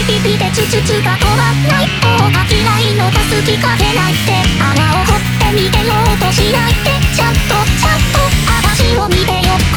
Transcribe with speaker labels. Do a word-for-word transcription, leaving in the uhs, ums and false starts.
Speaker 1: ピピでつつつが止まんない方が嫌いのが好きかけないって穴を掘って逃げようとしないでちゃんとちゃんと私を見てよ